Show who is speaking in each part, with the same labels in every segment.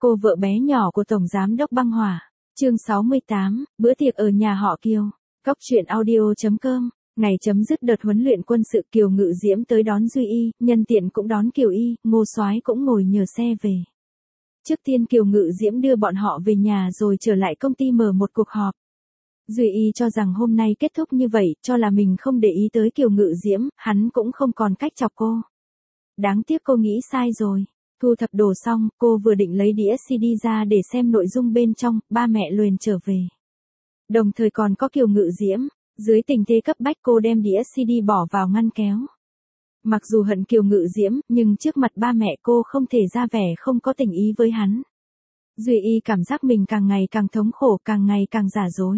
Speaker 1: Cô vợ bé nhỏ của Tổng Giám đốc Băng Hỏa. Chương 68, bữa tiệc ở nhà họ Kiều. Cóc truyện audio.com. Ngày chấm dứt đợt huấn luyện quân sự, Kiều Ngự Diễm tới đón Duy Y, nhân tiện cũng đón Kiều Y, Ngô Soái cũng ngồi nhờ xe về. Trước tiên Kiều Ngự Diễm đưa bọn họ về nhà rồi trở lại công ty mở một cuộc họp. Duy Y cho rằng hôm nay kết thúc như vậy, cho là mình không để ý tới Kiều Ngự Diễm, hắn cũng không còn cách chọc cô. Đáng tiếc cô nghĩ sai rồi. Thu thập đồ xong, cô vừa định lấy đĩa CD ra để xem nội dung bên trong, ba mẹ Luyến trở về. Đồng thời còn có Kiều Ngự Diễm, dưới tình thế cấp bách cô đem đĩa CD bỏ vào ngăn kéo. Mặc dù hận Kiều Ngự Diễm, nhưng trước mặt ba mẹ cô không thể ra vẻ không có tình ý với hắn. Duy Y cảm giác mình càng ngày càng thống khổ, càng ngày càng giả dối.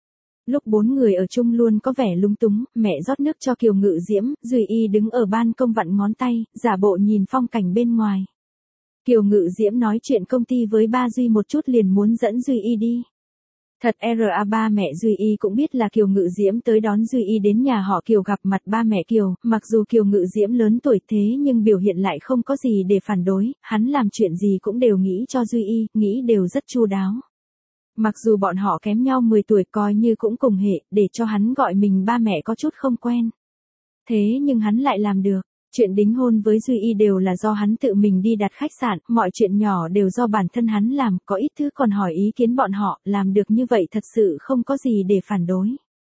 Speaker 1: Lúc bốn người ở chung luôn có vẻ lúng túng, mẹ rót nước cho Kiều Ngự Diễm, Duy Y đứng ở ban công vặn ngón tay, giả bộ nhìn phong cảnh bên ngoài. Kiều Ngự Diễm nói chuyện công ty với ba Duy một chút liền muốn dẫn Duy Y đi. Thật ra ba mẹ Duy Y cũng biết là Kiều Ngự Diễm tới đón Duy Y đến nhà họ Kiều gặp mặt ba mẹ Kiều, mặc dù Kiều Ngự Diễm lớn tuổi thế nhưng biểu hiện lại không có gì để phản đối, hắn làm chuyện gì cũng đều nghĩ cho Duy Y, nghĩ đều rất chu đáo. Mặc dù bọn họ kém nhau 10 tuổi coi như cũng cùng hệ, để cho hắn gọi mình ba mẹ có chút không quen. Thế nhưng hắn lại làm được. Chuyện đính hôn với Duy Y đều là do hắn tự mình đi đặt khách sạn, mọi chuyện nhỏ đều do bản thân hắn làm, có ít thứ còn hỏi ý kiến bọn họ, làm được như vậy thật sự không có gì để phản đối.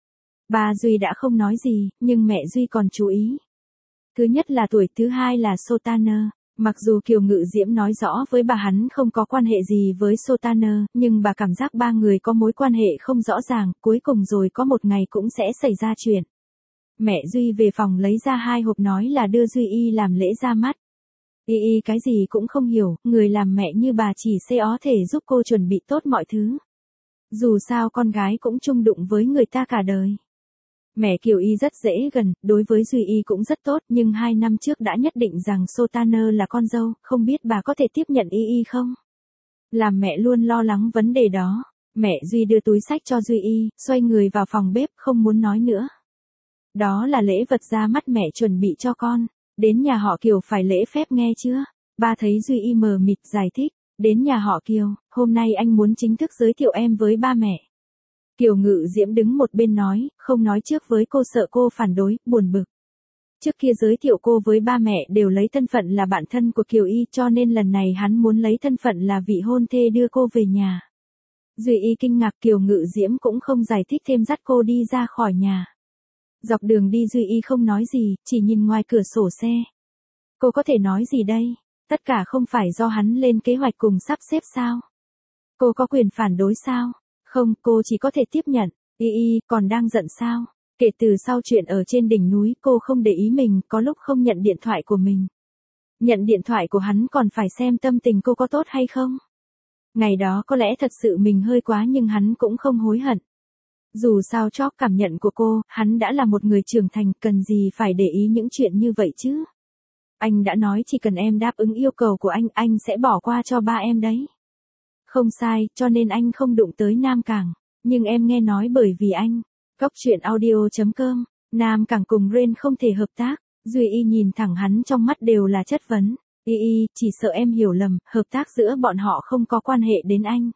Speaker 1: Ba Duy đã không nói gì, nhưng mẹ Duy còn chú ý. Thứ nhất là tuổi, thứ hai là Sotaner. Mặc dù Kiều Ngự Diễm nói rõ với bà hắn không có quan hệ gì với Sotaner, nhưng bà cảm giác ba người có mối quan hệ không rõ ràng, cuối cùng rồi có một ngày cũng sẽ xảy ra chuyện. Mẹ Duy về phòng lấy ra 2 hộp nói là đưa Duy Y làm lễ ra mắt. Y cái gì cũng không hiểu, người làm mẹ như bà chỉ có thể giúp cô chuẩn bị tốt mọi thứ. Dù sao con gái cũng chung đụng với người ta cả đời. Mẹ Kiều Y rất dễ gần, đối với Duy Y cũng rất tốt, nhưng 2 năm trước đã nhất định rằng Sotaner là con dâu, không biết bà có thể tiếp nhận Y không? Làm mẹ luôn lo lắng vấn đề đó. Mẹ Duy đưa túi xách cho Duy Y, xoay người vào phòng bếp, không muốn nói nữa. Đó là lễ vật ra mắt mẹ chuẩn bị cho con. Đến nhà họ Kiều phải lễ phép nghe chưa? Ba thấy Duy Y mờ mịt giải thích. Đến nhà họ Kiều, hôm nay anh muốn chính thức giới thiệu em với ba mẹ. Kiều Ngự Diễm đứng một bên nói, không nói trước với cô sợ cô phản đối, buồn bực. Trước kia giới thiệu cô với ba mẹ đều lấy thân phận là bạn thân của Kiều Y, cho nên lần này hắn muốn lấy thân phận là vị hôn thê đưa cô về nhà. Duy Y kinh ngạc, Kiều Ngự Diễm cũng không giải thích thêm, dắt cô đi ra khỏi nhà. Dọc đường đi Duy Y không nói gì, chỉ nhìn ngoài cửa sổ xe. Cô có thể nói gì đây? Tất cả không phải do hắn lên kế hoạch cùng sắp xếp sao? Cô có quyền phản đối sao? Không, cô chỉ có thể tiếp nhận. Y còn đang giận sao? Kể từ sau chuyện ở trên đỉnh núi, cô không để ý mình, có lúc không nhận điện thoại của mình. Nhận điện thoại của hắn còn phải xem tâm tình cô có tốt hay không. Ngày đó có lẽ thật sự mình hơi quá nhưng hắn cũng không hối hận. Dù sao cho cảm nhận của cô, hắn đã là một người trưởng thành, cần gì phải để ý những chuyện như vậy chứ. Anh đã nói chỉ cần em đáp ứng yêu cầu của anh sẽ bỏ qua cho ba em đấy. Không sai, cho nên anh không đụng tới Nam Cảng. Nhưng em nghe nói bởi vì anh. Cóc truyện audio.com. Nam Cảng cùng Ren không thể hợp tác. Duy Y nhìn thẳng hắn, trong mắt đều là chất vấn. Y, chỉ sợ em hiểu lầm, hợp tác giữa bọn họ không có quan hệ đến anh.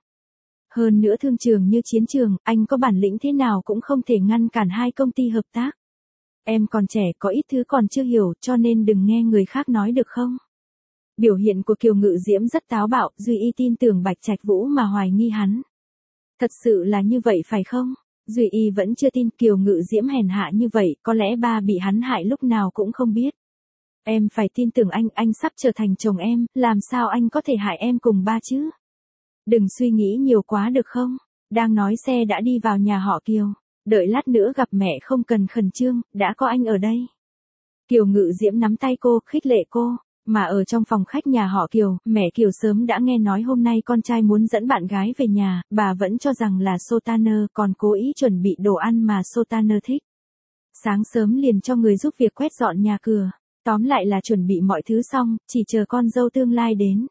Speaker 1: Hơn nữa thương trường như chiến trường, anh có bản lĩnh thế nào cũng không thể ngăn cản hai công ty hợp tác. Em còn trẻ, có ít thứ còn chưa hiểu, cho nên đừng nghe người khác nói được không? Biểu hiện của Kiều Ngự Diễm rất táo bạo, Duy Y tin tưởng Bạch Trạch Vũ mà hoài nghi hắn. Thật sự là như vậy phải không? Duy Y vẫn chưa tin Kiều Ngự Diễm hèn hạ như vậy, có lẽ ba bị hắn hại lúc nào cũng không biết. Em phải tin tưởng anh sắp trở thành chồng em, làm sao anh có thể hại em cùng ba chứ? Đừng suy nghĩ nhiều quá được không? Đang nói xe đã đi vào nhà họ Kiều. Đợi lát nữa gặp mẹ không cần khẩn trương, đã có anh ở đây. Kiều Ngự Diễm nắm tay cô, khích lệ cô. Mà ở trong phòng khách nhà họ Kiều, mẹ Kiều sớm đã nghe nói hôm nay con trai muốn dẫn bạn gái về nhà, bà vẫn cho rằng là Sotaner, còn cố ý chuẩn bị đồ ăn mà Sotaner thích. Sáng sớm liền cho người giúp việc quét dọn nhà cửa. Tóm lại là chuẩn bị mọi thứ xong, chỉ chờ con dâu tương lai đến.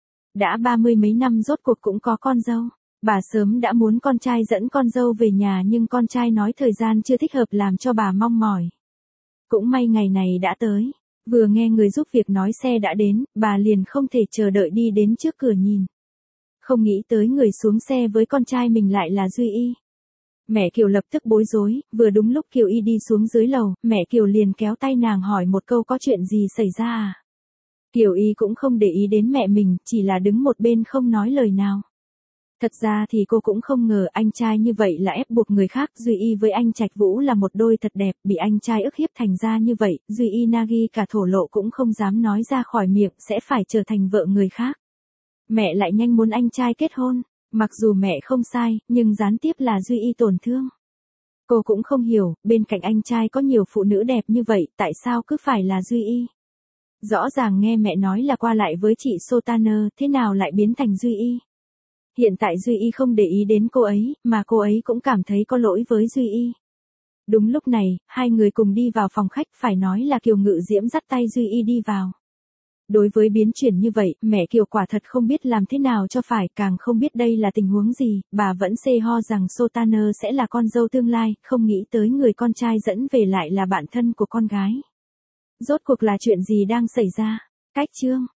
Speaker 1: Đã 30 mấy năm rốt cuộc cũng có con dâu. Bà sớm đã muốn con trai dẫn con dâu về nhà nhưng con trai nói thời gian chưa thích hợp làm cho bà mong mỏi. Cũng may ngày này đã tới. Vừa nghe người giúp việc nói xe đã đến, bà liền không thể chờ đợi đi đến trước cửa nhìn. Không nghĩ tới người xuống xe với con trai mình lại là Duy Y. Mẹ Kiều lập tức bối rối, vừa đúng lúc Kiều Y đi xuống dưới lầu, mẹ Kiều liền kéo tay nàng hỏi một câu có chuyện gì xảy ra à? Kiều Y cũng không để ý đến mẹ mình, chỉ là đứng một bên không nói lời nào. Thật ra thì cô cũng không ngờ anh trai như vậy là ép buộc người khác, Duy Y với anh Trạch Vũ là một đôi thật đẹp, bị anh trai ức hiếp thành ra như vậy, Duy Y Nagi cả thổ lộ cũng không dám nói ra khỏi miệng sẽ phải trở thành vợ người khác. Mẹ lại nhanh muốn anh trai kết hôn, mặc dù mẹ không sai, nhưng gián tiếp là Duy Y tổn thương. Cô cũng không hiểu, bên cạnh anh trai có nhiều phụ nữ đẹp như vậy, tại sao cứ phải là Duy Y? Rõ ràng nghe mẹ nói là qua lại với chị Sotaner, thế nào lại biến thành Duy Y? Hiện tại Duy Y không để ý đến cô ấy, mà cô ấy cũng cảm thấy có lỗi với Duy Y. Đúng lúc này, hai người cùng đi vào phòng khách, phải nói là Kiều Ngự Diễm dắt tay Duy Y đi vào. Đối với biến chuyển như vậy, mẹ Kiều quả thật không biết làm thế nào cho phải, càng không biết đây là tình huống gì, bà vẫn xê ho rằng Sotaner sẽ là con dâu tương lai, không nghĩ tới người con trai dẫn về lại là bạn thân của con gái. Rốt cuộc là chuyện gì đang xảy ra? Cách chương